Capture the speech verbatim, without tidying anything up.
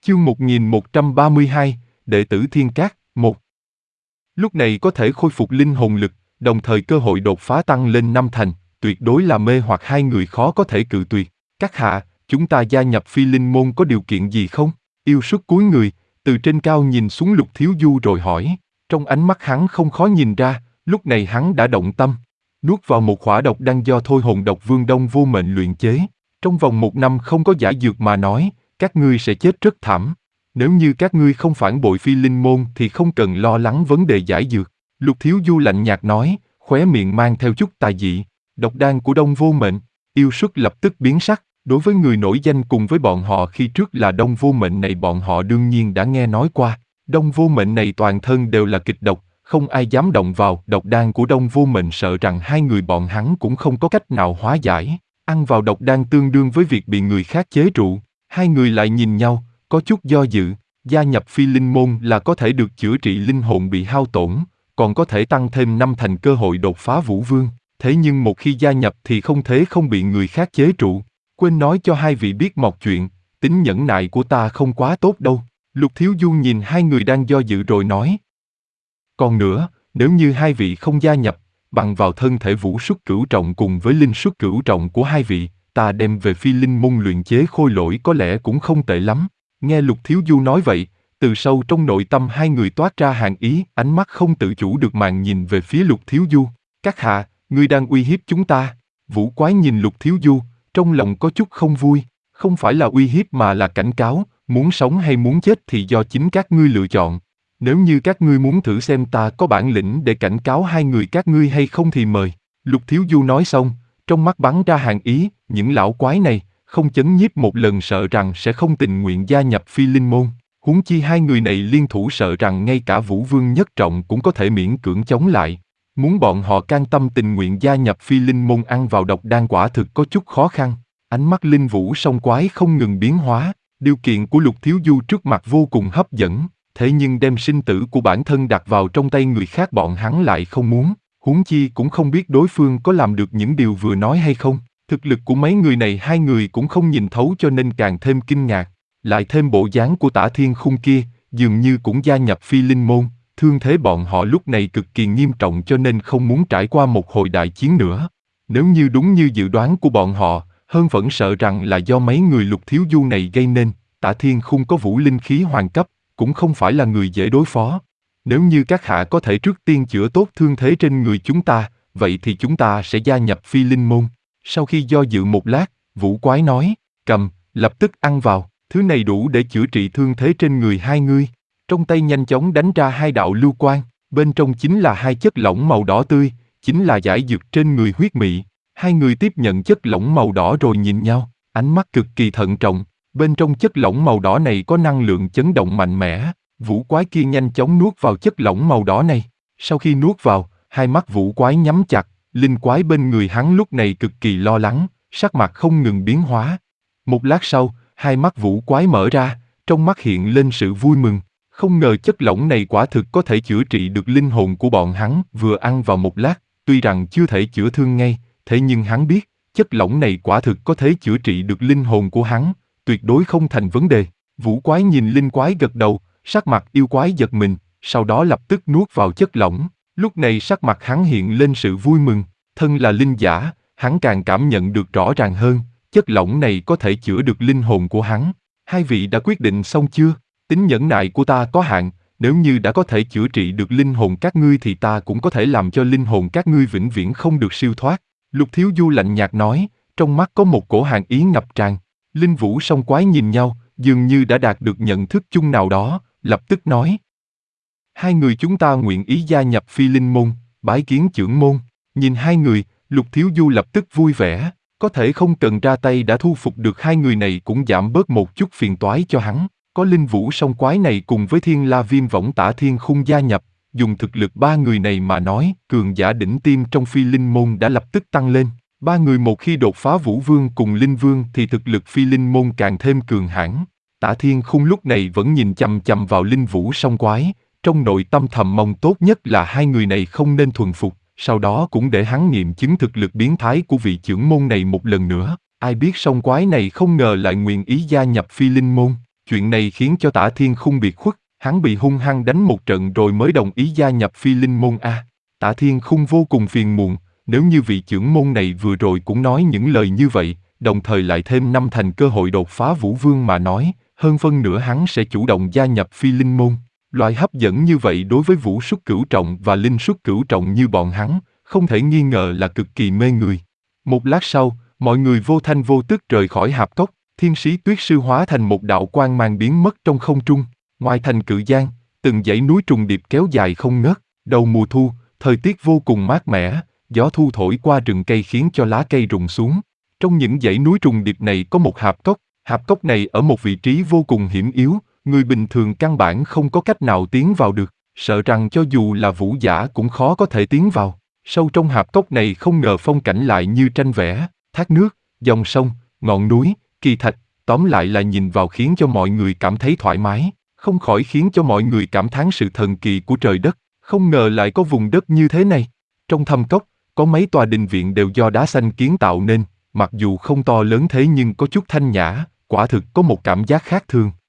Chương một nghìn một trăm ba mươi hai, Đệ tử Thiên Cát, một. Lúc này có thể khôi phục linh hồn lực, đồng thời cơ hội đột phá tăng lên năm thành, tuyệt đối là mê hoặc hai người khó có thể cự tuyệt. Các hạ, chúng ta gia nhập Phi Linh môn có điều kiện gì không? Yêu Xuất cúi người, từ trên cao nhìn xuống Lục Thiếu Du rồi hỏi. Trong ánh mắt hắn không khó nhìn ra, lúc này hắn đã động tâm. Nuốt vào một khỏa độc đan do Thôi Hồn Độc Vương Đông Vô Mệnh luyện chế. Trong vòng một năm không có giả dược mà nói, các ngươi sẽ chết rất thảm. Nếu như các ngươi không phản bội Phi Linh môn thì không cần lo lắng vấn đề giải dược. Lục Thiếu Du lạnh nhạt nói, khóe miệng mang theo chút tà dị. Độc đan của Đông Vô Mệnh. Yêu Xuất lập tức biến sắc. Đối với người nổi danh cùng với bọn họ khi trước là Đông Vô Mệnh này, bọn họ đương nhiên đã nghe nói qua. Đông Vô Mệnh này toàn thân đều là kịch độc, không ai dám động vào. Độc đan của Đông Vô Mệnh sợ rằng hai người bọn hắn cũng không có cách nào hóa giải. Ăn vào độc đan tương đương với việc bị người khác chế trụ. Hai người lại nhìn nhau, có chút do dự. Gia nhập Phi Linh môn là có thể được chữa trị linh hồn bị hao tổn, còn có thể tăng thêm năm thành cơ hội đột phá Vũ Vương. Thế nhưng một khi gia nhập thì không thể không bị người khác chế trụ. Quên nói cho hai vị biết một chuyện, tính nhẫn nại của ta không quá tốt đâu. Lục Thiếu Du nhìn hai người đang do dự rồi nói. Còn nữa, nếu như hai vị không gia nhập, bằng vào thân thể Vũ Xuất Cửu Trọng cùng với Linh Xuất Cửu Trọng của hai vị, ta đem về Phi Linh môn luyện chế khôi lỗi có lẽ cũng không tệ lắm. Nghe Lục Thiếu Du nói vậy, từ sâu trong nội tâm hai người toát ra hàn ý, ánh mắt không tự chủ được màn nhìn về phía Lục Thiếu Du. Các hạ, ngươi đang uy hiếp chúng ta. Vũ Quái nhìn Lục Thiếu Du, trong lòng có chút không vui, không phải là uy hiếp mà là cảnh cáo, muốn sống hay muốn chết thì do chính các ngươi lựa chọn. Nếu như các ngươi muốn thử xem ta có bản lĩnh để cảnh cáo hai người các ngươi hay không thì mời. Lục Thiếu Du nói xong, trong mắt bắn ra hàn ý, những lão quái này, không chấn nhiếp một lần sợ rằng sẽ không tình nguyện gia nhập Phi Linh môn. Huống chi hai người này liên thủ sợ rằng ngay cả Vũ Vương Nhất Trọng cũng có thể miễn cưỡng chống lại. Muốn bọn họ can tâm tình nguyện gia nhập Phi Linh môn ăn vào độc đan quả thực có chút khó khăn. Ánh mắt Linh Vũ song quái không ngừng biến hóa, điều kiện của Lục Thiếu Du trước mặt vô cùng hấp dẫn, thế nhưng đem sinh tử của bản thân đặt vào trong tay người khác bọn hắn lại không muốn, huống chi cũng không biết đối phương có làm được những điều vừa nói hay không. Thực lực của mấy người này hai người cũng không nhìn thấu cho nên càng thêm kinh ngạc, lại thêm bộ dáng của Tả Thiên Khung kia, dường như cũng gia nhập Phi Linh môn. Thương thế bọn họ lúc này cực kỳ nghiêm trọng cho nên không muốn trải qua một hồi đại chiến nữa. Nếu như đúng như dự đoán của bọn họ, hơn vẫn sợ rằng là do mấy người Lục Thiếu Du này gây nên. Tả Thiên Khung có vũ linh khí hoàng cấp, cũng không phải là người dễ đối phó. Nếu như các hạ có thể trước tiên chữa tốt thương thế trên người chúng ta, vậy thì chúng ta sẽ gia nhập Phi Linh môn. Sau khi do dự một lát, Vũ Quái nói, cầm, lập tức ăn vào, thứ này đủ để chữa trị thương thế trên người hai ngươi. Trong tay nhanh chóng đánh ra hai đạo lưu quang, bên trong chính là hai chất lỏng màu đỏ tươi, chính là giải dược trên người huyết mị. Hai người tiếp nhận chất lỏng màu đỏ rồi nhìn nhau, ánh mắt cực kỳ thận trọng. Bên trong chất lỏng màu đỏ này có năng lượng chấn động mạnh mẽ. Vũ Quái kia nhanh chóng nuốt vào chất lỏng màu đỏ này. Sau khi nuốt vào, hai mắt Vũ Quái nhắm chặt. Linh quái bên người hắn lúc này cực kỳ lo lắng, sắc mặt không ngừng biến hóa. Một lát sau, hai mắt Vũ Quái mở ra, trong mắt hiện lên sự vui mừng. Không ngờ chất lỏng này quả thực có thể chữa trị được linh hồn của bọn hắn. Vừa ăn vào một lát, tuy rằng chưa thể chữa thương ngay, thế nhưng hắn biết, chất lỏng này quả thực có thể chữa trị được linh hồn của hắn, tuyệt đối không thành vấn đề. Vũ Quái nhìn Linh Quái gật đầu, sắc mặt yêu quái giật mình, sau đó lập tức nuốt vào chất lỏng. Lúc này sắc mặt hắn hiện lên sự vui mừng, thân là linh giả, hắn càng cảm nhận được rõ ràng hơn, chất lỏng này có thể chữa được linh hồn của hắn. Hai vị đã quyết định xong chưa? Tính nhẫn nại của ta có hạn, nếu như đã có thể chữa trị được linh hồn các ngươi thì ta cũng có thể làm cho linh hồn các ngươi vĩnh viễn không được siêu thoát. Lục Thiếu Du lạnh nhạt nói, trong mắt có một cổ hàn ý ngập tràn. Linh Vũ song quái nhìn nhau, dường như đã đạt được nhận thức chung nào đó, lập tức nói. Hai người chúng ta nguyện ý gia nhập Phi Linh môn, bái kiến chưởng môn. Nhìn hai người, Lục Thiếu Du lập tức vui vẻ, có thể không cần ra tay đã thu phục được hai người này cũng giảm bớt một chút phiền toái cho hắn. Có Linh Vũ song quái này cùng với Thiên La Viêm Võng Tả Thiên Khung gia nhập, dùng thực lực ba người này mà nói, cường giả đỉnh tiêm trong Phi Linh môn đã lập tức tăng lên. Ba người một khi đột phá Vũ Vương cùng Linh Vương thì thực lực Phi Linh môn càng thêm cường hãn. Tả Thiên Khung lúc này vẫn nhìn chằm chằm vào Linh Vũ song quái, trong nội tâm thầm mong tốt nhất là hai người này không nên thuần phục, sau đó cũng để hắn nghiệm chứng thực lực biến thái của vị chưởng môn này một lần nữa. Ai biết song quái này không ngờ lại nguyện ý gia nhập Phi Linh môn. Chuyện này khiến cho Tả Thiên Khung biệt khuất, hắn bị hung hăng đánh một trận rồi mới đồng ý gia nhập Phi Linh môn a. Tả Thiên Khung vô cùng phiền muộn, nếu như vị trưởng môn này vừa rồi cũng nói những lời như vậy, đồng thời lại thêm năm thành cơ hội đột phá Vũ Vương mà nói, hơn phân nửa hắn sẽ chủ động gia nhập Phi Linh môn. Loại hấp dẫn như vậy đối với Vũ Xuất Cửu Trọng và Linh Xuất Cửu Trọng như bọn hắn, không thể nghi ngờ là cực kỳ mê người. Một lát sau, mọi người vô thanh vô tức rời khỏi hạp cốc, Thiên Sĩ Tuyết Sư hóa thành một đạo quang mang biến mất trong không trung. Ngoài thành Cự Giang, từng dãy núi trùng điệp kéo dài không ngớt. Đầu mùa thu, thời tiết vô cùng mát mẻ, gió thu thổi qua rừng cây khiến cho lá cây rụng xuống. Trong những dãy núi trùng điệp này có một hạp cốc, hạp cốc này ở một vị trí vô cùng hiểm yếu, người bình thường căn bản không có cách nào tiến vào được, sợ rằng cho dù là vũ giả cũng khó có thể tiến vào. Sâu trong hạp cốc này không ngờ phong cảnh lại như tranh vẽ, thác nước, dòng sông, ngọn núi, kỳ thạch, tóm lại là nhìn vào khiến cho mọi người cảm thấy thoải mái, không khỏi khiến cho mọi người cảm thán sự thần kỳ của trời đất, không ngờ lại có vùng đất như thế này. Trong thâm cốc, có mấy tòa đình viện đều do đá xanh kiến tạo nên, mặc dù không to lớn thế nhưng có chút thanh nhã, quả thực có một cảm giác khác thường.